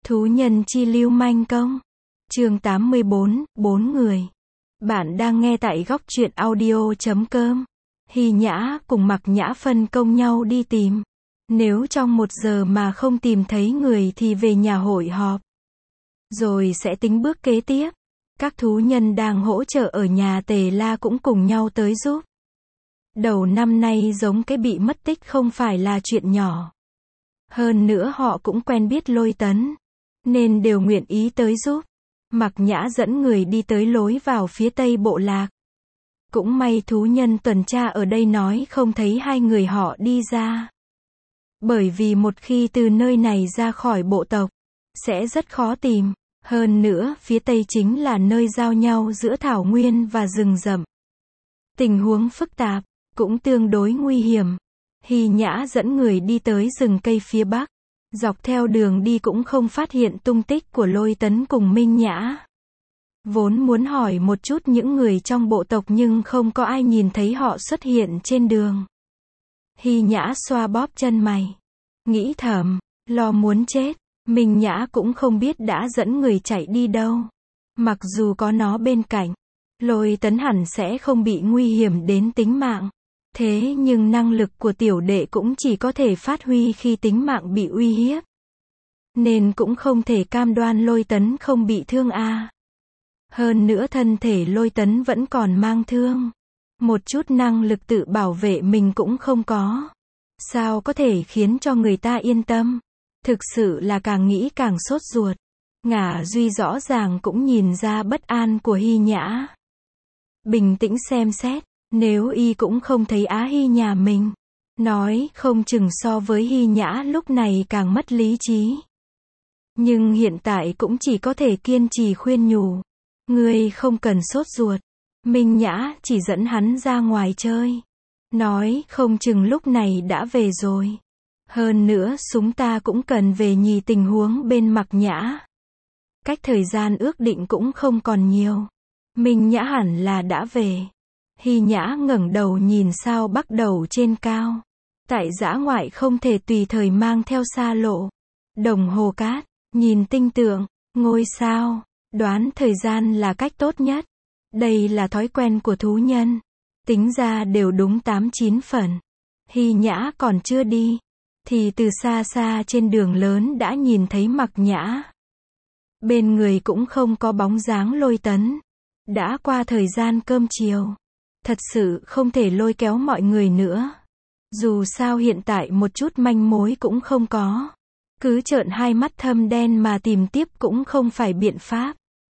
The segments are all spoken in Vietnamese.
Thú nhân chi lưu manh công. Chương 84, 4 người. Bạn đang nghe tại góc truyện audio.com. Hy Nhã cùng Mặc Nhã phân công nhau đi tìm. Nếu trong 1 giờ mà không tìm thấy người thì về nhà hội họp. Rồi sẽ tính bước kế tiếp. Các thú nhân đang hỗ trợ ở nhà Tề La cũng cùng nhau tới giúp. Đầu năm nay giống cái bị mất tích không phải là chuyện nhỏ. Hơn nữa họ cũng quen biết Lôi Tấn, nên đều nguyện ý tới giúp. Mặc Nhã dẫn người đi tới lối vào phía tây bộ lạc. Cũng may thú nhân tuần tra ở đây nói không thấy hai người họ đi ra. Bởi vì một khi từ nơi này ra khỏi bộ tộc, sẽ rất khó tìm. Hơn nữa, phía tây chính là nơi giao nhau giữa thảo nguyên và rừng rậm. Tình huống phức tạp, cũng tương đối nguy hiểm. Hy Nhã dẫn người đi tới rừng cây phía bắc. Dọc theo đường đi cũng không phát hiện tung tích của Lôi Tấn cùng Minh Nhã. Vốn muốn hỏi một chút những người trong bộ tộc nhưng không có ai nhìn thấy họ xuất hiện trên đường. Hy Nhã xoa bóp chân mày. Nghĩ thầm, lo muốn chết. Minh Nhã cũng không biết đã dẫn người chạy đi đâu. Mặc dù có nó bên cạnh, Lôi Tấn hẳn sẽ không bị nguy hiểm đến tính mạng. Thế nhưng năng lực của tiểu đệ cũng chỉ có thể phát huy khi tính mạng bị uy hiếp. Nên cũng không thể cam đoan Lôi Tấn không bị thương a. Hơn nữa thân thể Lôi Tấn vẫn còn mang thương. Một chút năng lực tự bảo vệ mình cũng không có. Sao có thể khiến cho người ta yên tâm? Thực sự là càng nghĩ càng sốt ruột. Ngả Duy rõ ràng cũng nhìn ra bất an của Hy Nhã. Bình tĩnh xem xét. Nếu y cũng không thấy Á Hy nhà mình, nói không chừng so với Hy Nhã lúc này càng mất lý trí. Nhưng hiện tại cũng chỉ có thể kiên trì khuyên nhủ. Ngươi không cần sốt ruột. Minh Nhã chỉ dẫn hắn ra ngoài chơi. Nói không chừng lúc này đã về rồi. Hơn nữa chúng ta cũng cần về nhì tình huống bên Mặc Nhã. Cách thời gian ước định cũng không còn nhiều. Minh Nhã hẳn là đã về. Hy Nhã ngẩng đầu nhìn sao bắc đầu trên cao. Tại dã ngoại không thể tùy thời mang theo xa lộ. Đồng hồ cát, nhìn tinh tượng, ngôi sao, đoán thời gian là cách tốt nhất. Đây là thói quen của thú nhân. Tính ra đều đúng 8-9 phần. Hy Nhã còn chưa đi, thì từ xa xa trên đường lớn đã nhìn thấy Mặc Nhã. Bên người cũng không có bóng dáng Lôi Tấn. Đã qua thời gian cơm chiều. Thật sự không thể lôi kéo mọi người nữa. Dù sao hiện tại một chút manh mối cũng không có. Cứ trợn hai mắt thâm đen mà tìm tiếp cũng không phải biện pháp.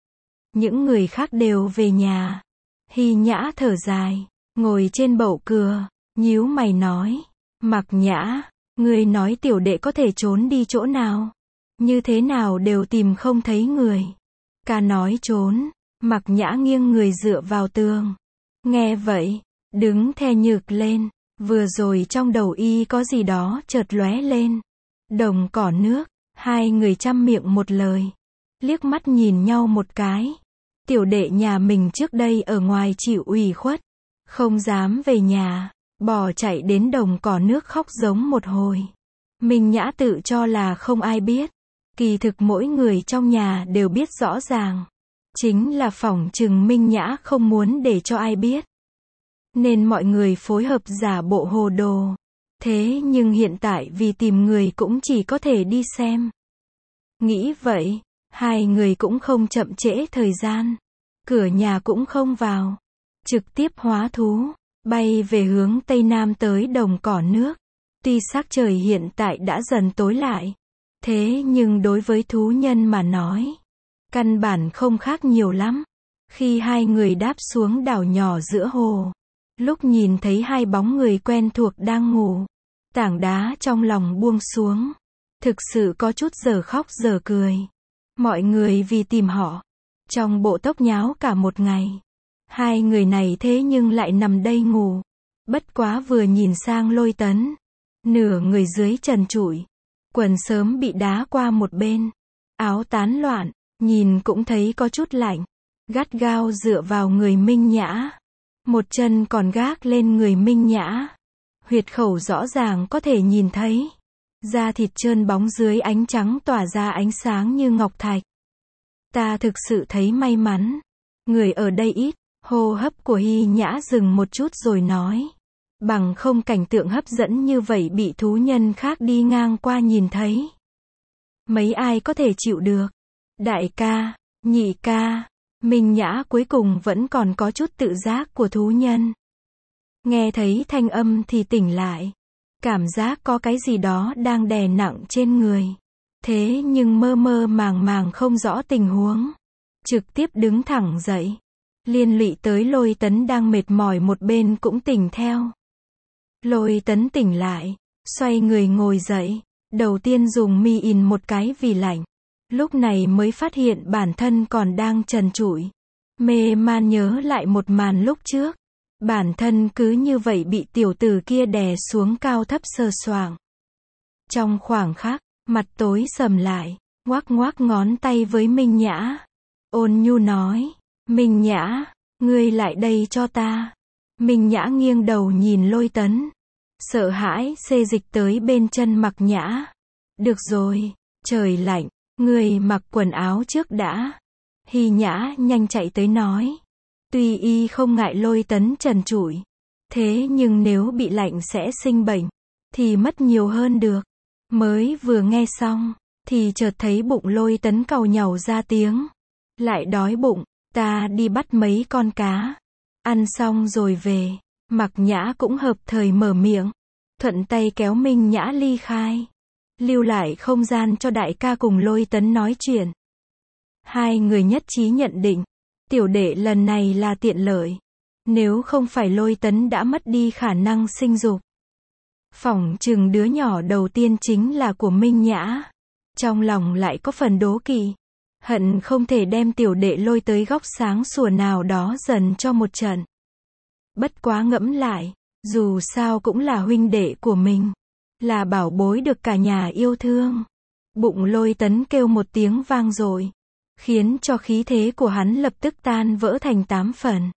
Những người khác đều về nhà. Hy Nhã thở dài, ngồi trên bậu cưa, nhíu mày nói. Mặc Nhã, ngươi nói tiểu đệ có thể trốn đi chỗ nào? Như thế nào đều tìm không thấy người. Ca nói trốn. Mặc Nhã nghiêng người dựa vào tường. Nghe vậy, đứng the nhực lên. Vừa rồi trong đầu y có gì đó chợt lóe lên. Đồng cỏ nước. Hai người chăm miệng một lời. Liếc mắt nhìn nhau một cái. Tiểu đệ nhà mình trước đây ở ngoài chịu ủy khuất. Không dám về nhà. Bò chạy đến đồng cỏ nước khóc giống một hồi. Minh Nhã tự cho là không ai biết. Kỳ thực mỗi người trong nhà đều biết rõ ràng. Chính là phỏng chừng Minh Nhã không muốn để cho ai biết. Nên mọi người phối hợp giả bộ hồ đồ. Thế nhưng hiện tại vì tìm người cũng chỉ có thể đi xem. Nghĩ vậy, hai người cũng không chậm trễ thời gian. Cửa nhà cũng không vào. Trực tiếp hóa thú, bay về hướng tây nam tới đồng cỏ nước. Tuy sắc trời hiện tại đã dần tối lại. Thế nhưng đối với thú nhân mà nói, căn bản không khác nhiều lắm. Khi hai người đáp xuống đảo nhỏ giữa hồ, lúc nhìn thấy hai bóng người quen thuộc đang ngủ, tảng đá trong lòng buông xuống. Thực sự có chút giờ khóc giờ cười. Mọi người vì tìm họ, trong bộ tốc nháo cả một ngày. Hai người này thế nhưng lại nằm đây ngủ. Bất quá vừa nhìn sang Lôi Tấn, nửa người dưới trần trụi, quần sớm bị đá qua một bên, áo tán loạn. Nhìn cũng thấy có chút lạnh. Gắt gao dựa vào người Minh Nhã. Một chân còn gác lên người Minh Nhã. Huyệt khẩu rõ ràng có thể nhìn thấy. da thịt trơn bóng dưới ánh trắng tỏa ra ánh sáng như ngọc thạch. Ta thực sự thấy may mắn. Người ở đây ít. Hô hấp của Hy Nhã dừng một chút rồi nói. Bằng không cảnh tượng hấp dẫn như vậy bị thú nhân khác đi ngang qua nhìn thấy. Mấy ai có thể chịu được. Đại ca, nhị ca, Minh Nhã cuối cùng vẫn còn có chút tự giác của thú nhân. Nghe thấy thanh âm thì tỉnh lại. Cảm giác có cái gì đó đang đè nặng trên người. Thế nhưng mơ mơ màng màng không rõ tình huống. Trực tiếp đứng thẳng dậy. Liên lụy tới Lôi Tấn đang mệt mỏi một bên cũng tỉnh theo. Lôi Tấn tỉnh lại, xoay người ngồi dậy. Đầu tiên dùng mi in một cái vì lạnh. Lúc này mới phát hiện bản thân còn đang trần trụi. Mê man nhớ lại một màn lúc trước. Bản thân cứ như vậy bị tiểu tử kia đè xuống cao thấp sờ soạng. Trong khoảng khắc, mặt tối sầm lại, ngoắc ngoắc ngón tay với Minh Nhã. Ôn nhu nói, Minh Nhã, ngươi lại đây cho ta. Minh Nhã nghiêng đầu nhìn Lôi Tấn. Sợ hãi xê dịch tới bên chân Mặc Nhã. Được rồi, trời lạnh, ngươi mặc quần áo trước đã. Hy Nhã nhanh chạy tới nói. Tuy y không ngại Lôi Tấn trần trụi. Thế nhưng nếu bị lạnh sẽ sinh bệnh, thì mất nhiều hơn được. Mới vừa nghe xong, thì chợt thấy bụng Lôi Tấn càu nhàu ra tiếng. Lại đói bụng, ta đi bắt mấy con cá. Ăn xong rồi về. Mặc Nhã cũng hợp thời mở miệng. Thuận tay kéo Minh Nhã ly khai. Lưu lại không gian cho đại ca cùng Lôi Tấn nói chuyện. Hai người nhất trí nhận định. Tiểu đệ lần này là tiện lợi. Nếu không phải Lôi Tấn đã mất đi khả năng sinh dục. Phỏng chừng đứa nhỏ đầu tiên chính là của Minh Nhã. Trong lòng lại có phần đố kỵ. Hận không thể đem tiểu đệ lôi tới góc sáng sủa nào đó dần cho một trận. Bất quá ngẫm lại, dù sao cũng là huynh đệ của mình. Là bảo bối được cả nhà yêu thương. Bụng Lôi Tấn kêu một tiếng vang dội. Khiến cho khí thế của hắn lập tức tan vỡ thành 8 phần.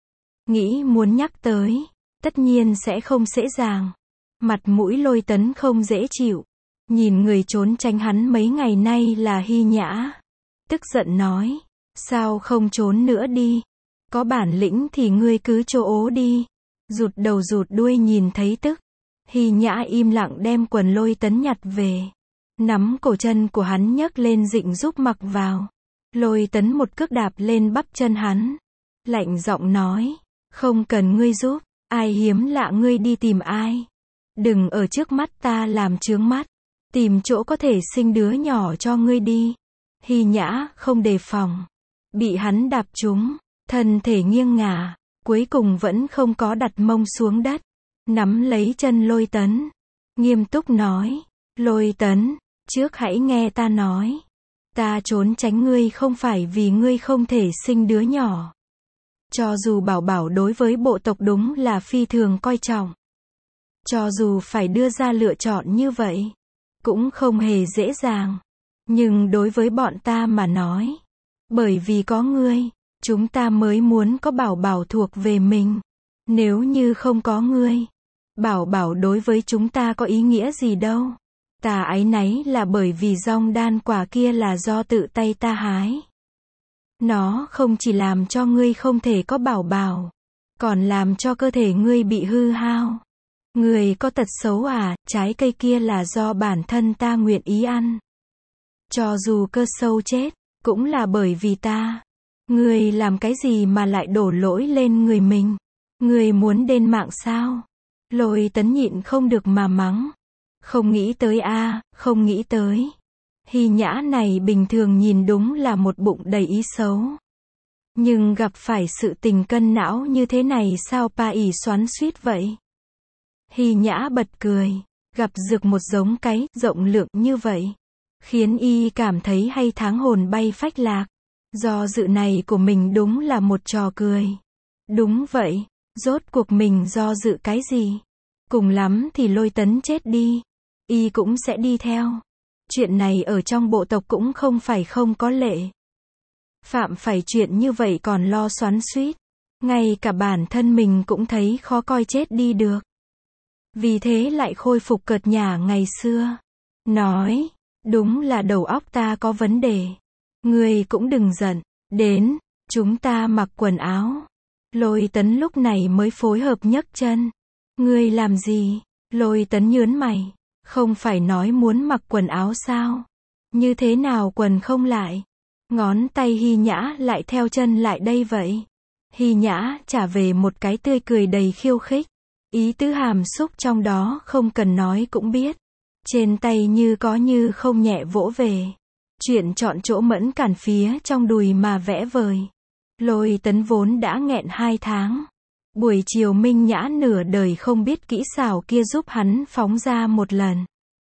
Nghĩ muốn nhắc tới, tất nhiên sẽ không dễ dàng. Mặt mũi Lôi Tấn không dễ chịu. Nhìn người trốn tránh hắn mấy ngày nay là Hy Nhã. Tức giận nói, sao không trốn nữa đi. Có bản lĩnh thì ngươi cứ trô ố đi. Rụt đầu rụt đuôi nhìn thấy tức. Hy Nhã im lặng đem quần Lôi Tấn nhặt về. Nắm cổ chân của hắn nhấc lên dịnh giúp mặc vào. Lôi Tấn một cước đạp lên bắp chân hắn. Lạnh giọng nói, không cần ngươi giúp, ai hiếm lạ ngươi đi tìm ai. Đừng ở trước mắt ta làm chướng mắt. Tìm chỗ có thể sinh đứa nhỏ cho ngươi đi. Hy Nhã không đề phòng. Bị hắn đạp trúng. Thân thể nghiêng ngả. Cuối cùng vẫn không có đặt mông xuống đất. Nắm lấy chân Lôi Tấn. Nghiêm túc nói. Lôi Tấn, trước hãy nghe ta nói. Ta trốn tránh ngươi không phải vì ngươi không thể sinh đứa nhỏ. Cho dù Bảo Bảo đối với bộ tộc đúng là phi thường coi trọng. Cho dù phải đưa ra lựa chọn như vậy. Cũng không hề dễ dàng. Nhưng đối với bọn ta mà nói. Bởi vì có ngươi. Chúng ta mới muốn có Bảo Bảo thuộc về mình. Nếu như không có ngươi. Bảo Bảo đối với chúng ta có ý nghĩa gì đâu. Ta áy náy là bởi vì dong đan quả kia là do tự tay ta hái. Nó không chỉ làm cho ngươi không thể có Bảo Bảo. Còn làm cho cơ thể ngươi bị hư hao. Ngươi có tật xấu à, trái cây kia là do bản thân ta nguyện ý ăn. Cho dù cơ sâu chết, cũng là bởi vì ta. Ngươi làm cái gì mà lại đổ lỗi lên người mình? Ngươi muốn đền mạng sao? Lôi Tấn nhịn không được mà mắng. Không nghĩ tới a, không nghĩ tới. Hy Nhã này bình thường nhìn đúng là một bụng đầy ý xấu. Nhưng gặp phải sự tình cân não như thế này sao pa ỉ xoắn xuýt vậy? Hy Nhã bật cười. Gặp dược một giống cái rộng lượng như vậy. Khiến y cảm thấy hay tháng hồn bay phách lạc. Do dự này của mình đúng là một trò cười. Đúng vậy. Rốt cuộc mình do dự cái gì? Cùng lắm thì Lôi Tấn chết đi. Y cũng sẽ đi theo. Chuyện này ở trong bộ tộc cũng không phải không có lệ. Phạm phải chuyện như vậy còn lo xoắn xuýt. Ngay cả bản thân mình cũng thấy khó coi chết đi được. Vì thế lại khôi phục cợt nhả ngày xưa. nói, đúng là đầu óc ta có vấn đề. Ngươi cũng đừng giận, đến, chúng ta mặc quần áo. Lôi Tấn lúc này mới phối hợp nhấc chân. Ngươi làm gì? Lôi Tấn nhớn mày, không phải nói muốn mặc quần áo sao? Như thế nào quần không lại? Ngón tay Hy Nhã lại theo chân lại đây vậy. Hy Nhã trả về một cái tươi cười đầy khiêu khích. Ý tứ hàm xúc trong đó không cần nói cũng biết. Trên tay như có như không nhẹ vỗ về. Chuyện chọn chỗ mẫn cản phía trong đùi mà vẽ vời. Lôi Tấn vốn đã nghẹn 2 tháng. Buổi chiều Minh Nhã nửa đời không biết kỹ xảo kia giúp hắn phóng ra một lần.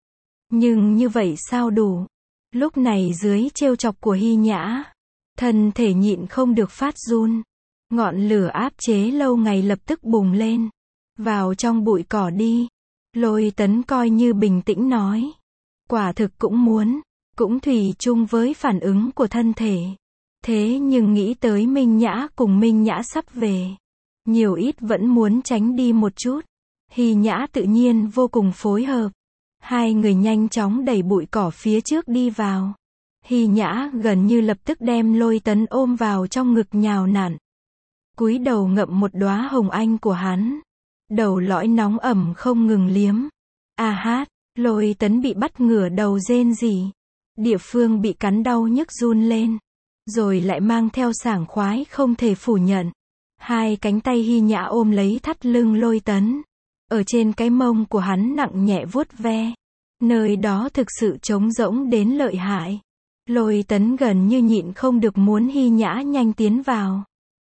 Nhưng như vậy sao đủ? Lúc này dưới trêu chọc của Hy Nhã, thân thể nhịn không được phát run. Ngọn lửa áp chế lâu ngày lập tức bùng lên. Vào trong bụi cỏ đi. Lôi Tấn coi như bình tĩnh nói. Quả thực cũng muốn, cũng thủy chung với phản ứng của thân thể. Thế nhưng nghĩ tới Minh Nhã cùng Minh Nhã sắp về. Nhiều ít vẫn muốn tránh đi một chút. Hy Nhã tự nhiên vô cùng phối hợp. Hai người nhanh chóng đẩy bụi cỏ phía trước đi vào. Hy Nhã gần như lập tức đem Lôi Tấn ôm vào trong ngực nhào nặn. Cúi đầu ngậm một đóa hồng anh của hắn. Đầu lõi nóng ẩm không ngừng liếm. A hát, Lôi Tấn bị bắt ngửa đầu rên rỉ. Địa phương bị cắn đau nhức run lên. Rồi lại mang theo sảng khoái không thể phủ nhận. Hai cánh tay Hy Nhã ôm lấy thắt lưng Lôi Tấn. Ở trên cái mông của hắn nặng nhẹ vuốt ve. Nơi đó thực sự trống rỗng đến lợi hại. Lôi Tấn gần như nhịn không được muốn Hy Nhã nhanh tiến vào.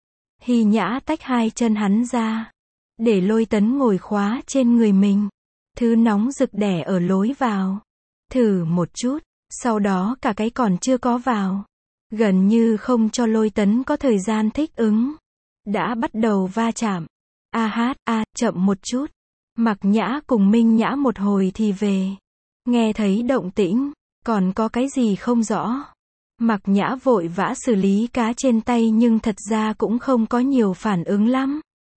Hy Nhã tách hai chân hắn ra. Để Lôi Tấn ngồi khóa trên người mình. Thứ nóng rực đẻ ở lối vào. Thử một chút, sau đó cả cái còn chưa có vào. Gần như không cho Lôi Tấn có thời gian thích ứng. Đã bắt đầu va chạm. A hát, chậm một chút. Mặc Nhã cùng Minh Nhã một hồi thì về. Nghe thấy động tĩnh, còn có cái gì không rõ. Mặc Nhã vội vã xử lý cá trên tay nhưng thật ra cũng không có nhiều phản ứng lắm.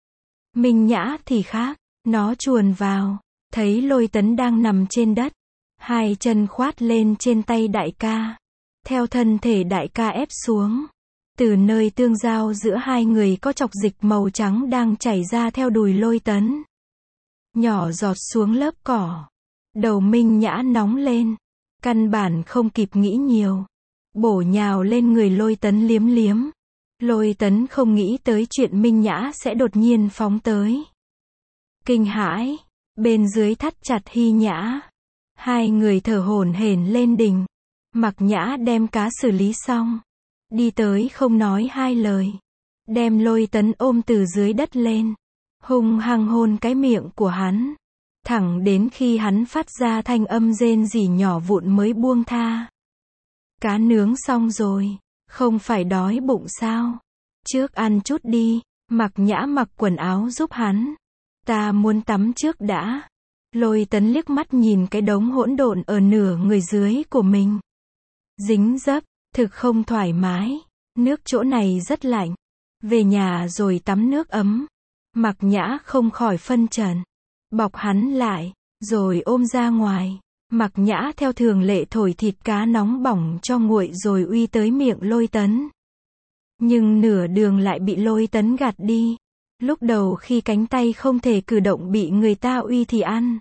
Minh Nhã thì khác, nó chuồn vào, thấy Lôi Tấn đang nằm trên đất. Hai chân khoát lên trên tay đại ca. Theo thân thể đại ca ép xuống. Từ nơi tương giao giữa hai người có chọc dịch màu trắng đang chảy ra theo đùi Lôi Tấn. Nhỏ giọt xuống lớp cỏ. Đầu Minh Nhã nóng lên. Căn bản không kịp nghĩ nhiều. Bổ nhào lên người Lôi Tấn liếm liếm. Lôi Tấn không nghĩ tới chuyện Minh Nhã sẽ đột nhiên phóng tới. Kinh hãi. Bên dưới thắt chặt Hy Nhã. Hai người thở hổn hển lên đỉnh. Mặc Nhã đem cá xử lý xong. Đi tới không nói hai lời. Đem Lôi Tấn ôm từ dưới đất lên. Hung hăng hôn cái miệng của hắn. Thẳng đến khi hắn phát ra thanh âm rên rỉ nhỏ vụn mới buông tha. Cá nướng xong rồi. Không phải đói bụng sao? Trước ăn chút đi. Mặc Nhã mặc quần áo giúp hắn. Ta muốn tắm trước đã. Lôi Tấn liếc mắt nhìn cái đống hỗn độn ở nửa người dưới của mình. Dính dấp, thực không thoải mái. Nước chỗ này rất lạnh. Về nhà rồi tắm nước ấm. Mặc Nhã không khỏi phân trần. Bọc hắn lại, rồi ôm ra ngoài. Mặc Nhã theo thường lệ thổi thịt cá nóng bỏng cho nguội rồi uy tới miệng Lôi Tấn. Nhưng nửa đường lại bị Lôi Tấn gạt đi. Lúc đầu khi cánh tay không thể cử động bị người ta uy thì ăn.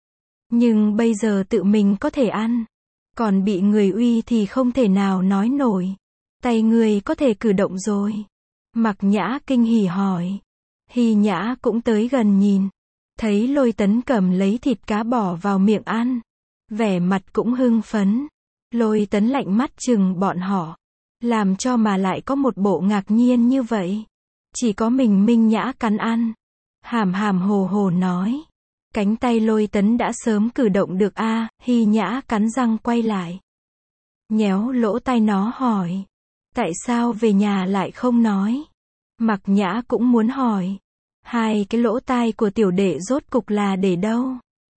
Nhưng bây giờ tự mình có thể ăn. Còn bị người uy thì không thể nào nói nổi. Tay người có thể cử động rồi. Mặc Nhã kinh hỉ hỏi. Hy Nhã cũng tới gần nhìn. Thấy Lôi Tấn cầm lấy thịt cá bỏ vào miệng ăn. Vẻ mặt cũng hưng phấn. Lôi Tấn lạnh mắt chừng bọn họ. Làm cho mà lại có một bộ ngạc nhiên như vậy. Chỉ có mình Minh Nhã cắn ăn. Hàm hàm hồ hồ nói. Cánh tay Lôi Tấn đã sớm cử động được a. Hy Nhã cắn răng quay lại. Nhéo lỗ tai nó hỏi. Tại sao về nhà lại không nói? Mặc Nhã cũng muốn hỏi. Hai cái lỗ tai của tiểu đệ rốt cục là để đâu?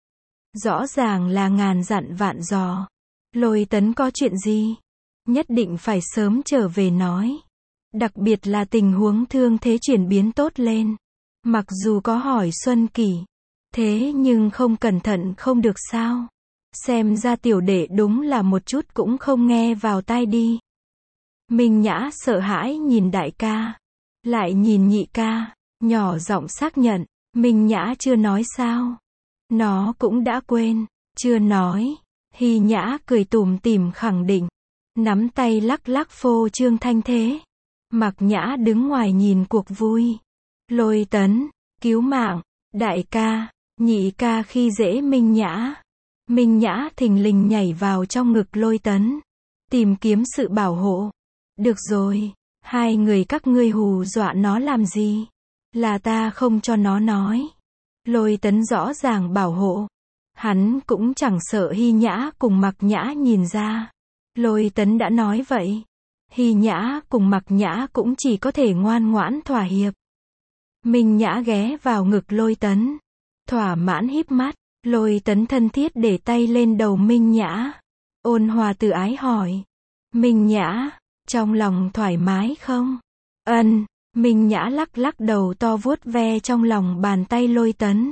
Rõ ràng là ngàn dặn vạn dò. Lôi Tấn có chuyện gì? Nhất định phải sớm trở về nói. Đặc biệt là tình huống thương thế chuyển biến tốt lên. Mặc dù có hỏi Xuân Kỷ. Thế nhưng không cẩn thận không được sao? Xem ra tiểu đệ đúng là một chút cũng không nghe vào tai đi. Minh Nhã sợ hãi nhìn đại ca, lại nhìn nhị ca, nhỏ giọng xác nhận, Minh Nhã chưa nói sao? Nó cũng đã quên, chưa nói. Hy Nhã cười tủm tỉm khẳng định, nắm tay lắc lắc phô trương thanh thế. Mặc Nhã đứng ngoài nhìn cuộc vui. Lôi Tấn, cứu mạng, đại ca, nhị ca khi dễ Minh Nhã. Minh Nhã thình lình nhảy vào trong ngực Lôi Tấn, tìm kiếm sự bảo hộ. Được rồi, hai người các ngươi hù dọa nó làm gì? Là ta không cho nó nói. Lôi Tấn rõ ràng bảo hộ. Hắn cũng chẳng sợ Hy Nhã cùng Mặc Nhã nhìn ra. Lôi Tấn đã nói vậy. Hy Nhã cùng Mặc Nhã cũng chỉ có thể ngoan ngoãn thỏa hiệp. Minh Nhã ghé vào ngực Lôi Tấn, thỏa mãn híp mắt. Lôi Tấn thân thiết để tay lên đầu Minh Nhã, ôn hòa từ ái hỏi. Minh Nhã, trong lòng thoải mái không? Ân. Minh Nhã lắc lắc đầu to vuốt ve trong lòng bàn tay Lôi Tấn.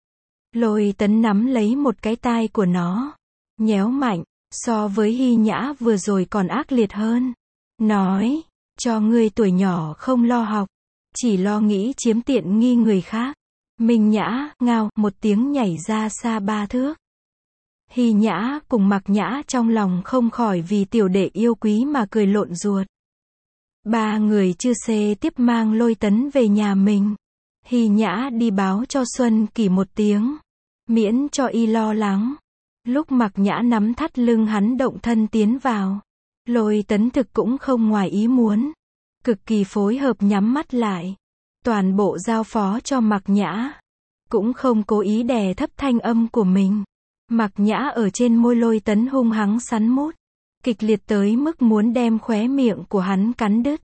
Lôi Tấn nắm lấy một cái tai của nó, nhéo mạnh, so với Hy Nhã vừa rồi còn ác liệt hơn. Nói, cho ngươi tuổi nhỏ không lo học, chỉ lo nghĩ chiếm tiện nghi người khác. Minh Nhã, ngao, một tiếng nhảy ra xa 3 thước. Hy Nhã cùng Mặc Nhã trong lòng không khỏi vì tiểu đệ yêu quý mà cười lộn ruột. Ba người chư xê tiếp mang Lôi Tấn về nhà mình. Hy Nhã đi báo cho Xuân Kỳ một tiếng, miễn cho y lo lắng. Lúc Mặc Nhã nắm thắt lưng hắn động thân tiến vào, Lôi Tấn thực cũng không ngoài ý muốn, cực kỳ phối hợp nhắm mắt lại, toàn bộ giao phó cho Mặc Nhã, cũng không cố ý đè thấp thanh âm của mình. Mặc Nhã ở trên môi Lôi Tấn hung hăng sắn mút, kịch liệt tới mức muốn đem khóe miệng của hắn cắn đứt.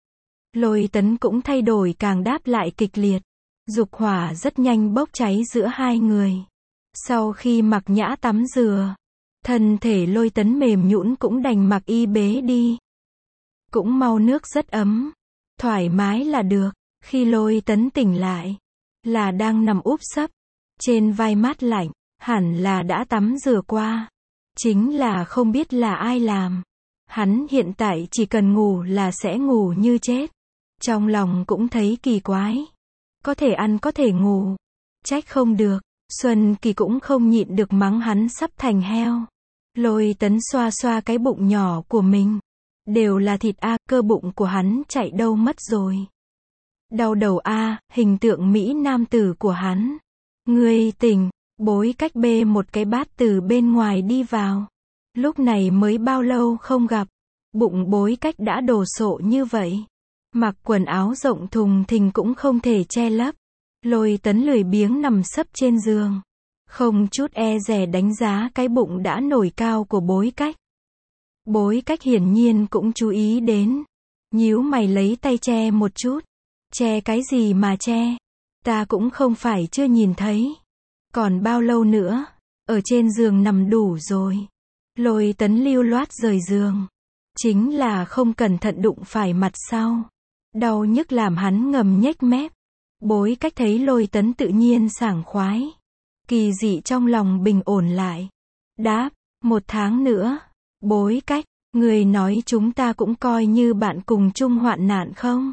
Lôi Tấn cũng thay đổi càng đáp lại kịch liệt, dục hỏa rất nhanh bốc cháy giữa hai người. Sau khi Mặc Nhã tắm rửa, thân thể Lôi Tấn mềm nhũn cũng đành mặc y bế đi. Cũng mau nước rất ấm, thoải mái là được. Khi Lôi Tấn tỉnh lại, là đang nằm úp sấp, trên vai mát lạnh, hẳn là đã tắm rửa qua. Chính là không biết là ai làm. Hắn hiện tại chỉ cần ngủ là sẽ ngủ như chết. Trong lòng cũng thấy kỳ quái. Có thể ăn có thể ngủ. Trách không được. Xuân Kỳ cũng không nhịn được mắng hắn sắp thành heo. Lôi Tấn xoa xoa cái bụng nhỏ của mình. Đều là thịt a, cơ bụng của hắn chạy đâu mất rồi. Đau đầu a, hình tượng Mỹ nam tử của hắn. Ngươi tỉnh. Bối cách bê một cái bát từ bên ngoài đi vào. Lúc này mới bao lâu không gặp, bụng Bối Cách đã đồ sộ như vậy. Mặc quần áo rộng thùng thình cũng không thể che lấp. Lôi Tấn lười biếng nằm sấp trên giường, không chút e dè đánh giá cái bụng đã nổi cao của Bối Cách. Bối Cách hiển nhiên cũng chú ý đến, nhíu mày lấy tay che một chút. Che cái gì mà che? Ta cũng không phải chưa nhìn thấy. Còn bao lâu nữa? Ở trên giường nằm đủ rồi. Lôi Tấn lưu loát rời giường. Chính là không cẩn thận đụng phải mặt sau. Đau nhức làm hắn ngầm nhếch mép. Bối Cách thấy Lôi Tấn tự nhiên sảng khoái, kỳ dị trong lòng bình ổn lại. Đáp, 1 tháng nữa. Bối Cách, người nói chúng ta cũng coi như bạn cùng chung hoạn nạn không?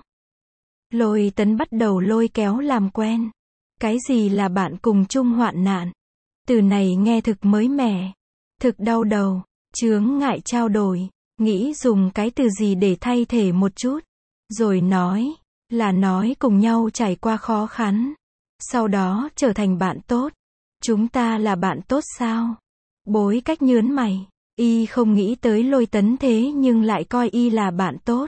Lôi Tấn bắt đầu lôi kéo làm quen. Cái gì là bạn cùng chung hoạn nạn? Từ này nghe thực mới mẻ, thực đau đầu, chướng ngại trao đổi, nghĩ dùng cái từ gì để thay thế một chút. Rồi nói, là nói cùng nhau trải qua khó khăn, sau đó trở thành bạn tốt. Chúng ta là bạn tốt sao? Bối Cách nhớn mày, y không nghĩ tới Lôi Tấn thế nhưng lại coi y là bạn tốt.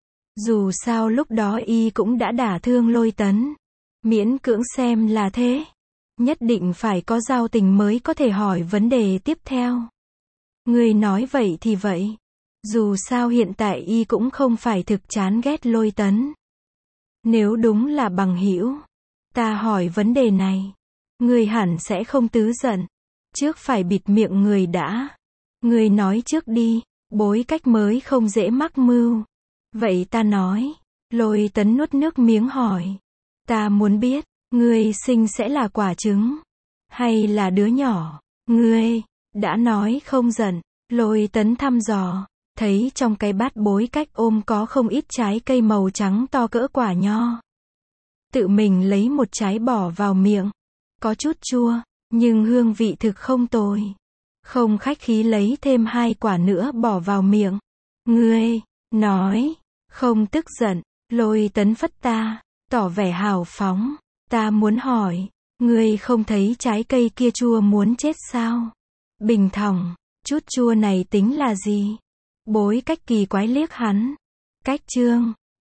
Dù sao lúc đó y cũng đã đả thương Lôi Tấn. Miễn cưỡng xem là thế. Nhất định phải có giao tình mới có thể hỏi vấn đề tiếp theo. Người nói vậy thì vậy. Dù sao hiện tại y cũng không phải thực chán ghét Lôi Tấn. Nếu đúng là bằng hữu, ta hỏi vấn đề này, người hẳn sẽ không tứ giận. Trước phải bịt miệng người đã. Người nói trước đi, Bối Cách mới không dễ mắc mưu. Vậy ta nói. Lôi Tấn nuốt nước miếng hỏi. Ta muốn biết, ngươi sinh sẽ là quả trứng, hay là đứa nhỏ? Ngươi, Đã nói không giận. Lôi Tấn thăm dò. Thấy trong cái bát bối cách ôm có không ít trái cây màu trắng to cỡ quả nho. Tự mình lấy một trái bỏ vào miệng. Có chút chua, nhưng hương vị thực không tồi. Không khách khí lấy thêm 2 quả nữa bỏ vào miệng. Ngươi, nói, không tức giận. Lôi Tấn phất ta, tỏ vẻ hào phóng. Ta muốn hỏi, ngươi không thấy trái cây kia chua muốn chết sao? Bình thỏng, chút chua này tính là gì? Bối cách kỳ quái liếc hắn. Cách Trương,